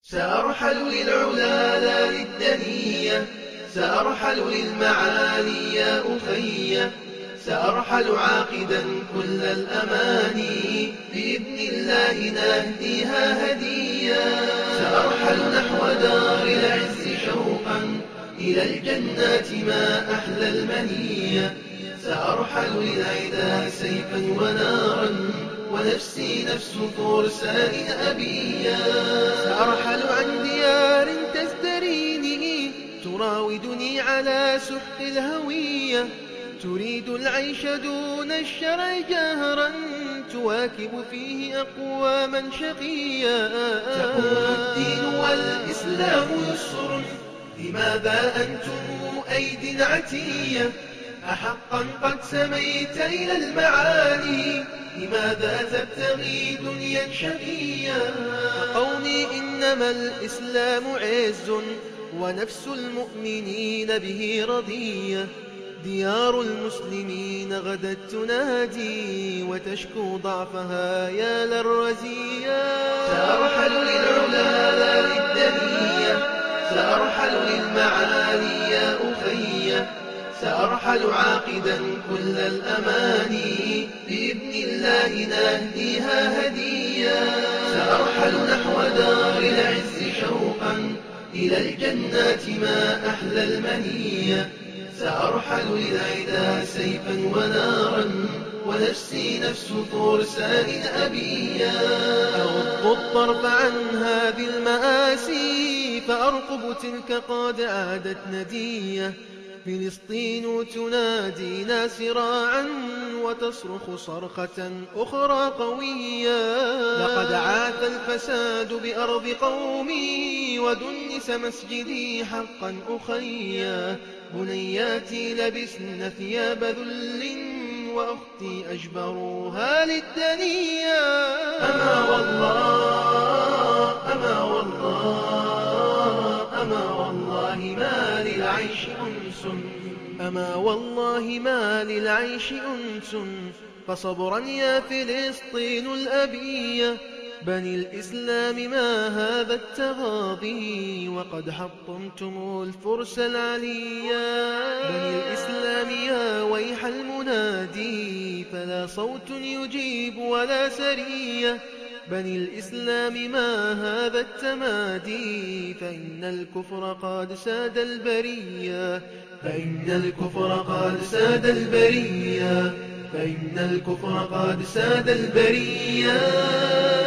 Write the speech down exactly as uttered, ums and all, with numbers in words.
سأرحل للعلا لا للدنيا، سأرحل للمعالي يا أخي، سأرحل عاقدا كل الأماني، بإذن الله نهديها هديا. سأرحل نحو دار العز شوقا إلى الجنات ما أحلى المنية، سأرحل للعدا سيفا ونارا ونفسي نفس فرسان أبيا. سأرحل عن ديار تزدريني تراودني على سحق الهوية، تريد العيش دون الشرع جهرا تواكب فيه أقواما شقيا. تقول الدين والإسلام يسر، لماذا أنتم أيد عتية؟ أحقا قد سميت إلى المعالي، لماذا تبتغي دنيا شقيا؟ قومي إنما الإسلام عز ونفس المؤمنين به رضية، ديار المسلمين غدت تنادي وتشكو ضعفها يا للرزية. سأرحل للعلا لا للدنيا، سأرحل للمعالي يا أخي، سأرحل عاقدا كل الأماني، بإذن الله نهديها هديا. سأرحل نحو دار العز شوقا إلى الجنات ما أحلى المنية، سأرحل للعدا سيفا ونارا ونفسي نفس فرسان أبيا. أغض الطرف عن هذه المآسي فأرقب تلك قد عادت ندية، فلسطين تنادينا سراعا وتصرخ صرخة أخرى قوية. لقد عاث الفساد بأرض قومي ودنس مسجدي حقا أخيا، بنياتي لبسن ثياب ذل وأختي أجبروها للدنيا. أما والله أما والله أما والله ما للعيش أنس، أما والله ما للعيش أنس، فصبرا يا فلسطين الأبية. بني الإسلام ما هذا التغاضي وقد حطمتم الفرس العليا. بني الإسلام يا ويح المنادي فلا صوت يجيب ولا سرية. بني الإسلام ما هذا التمادي فإن الكفر قد ساد البرية، فإن الكفر قد ساد البرية، فإن الكفر قد ساد البرية.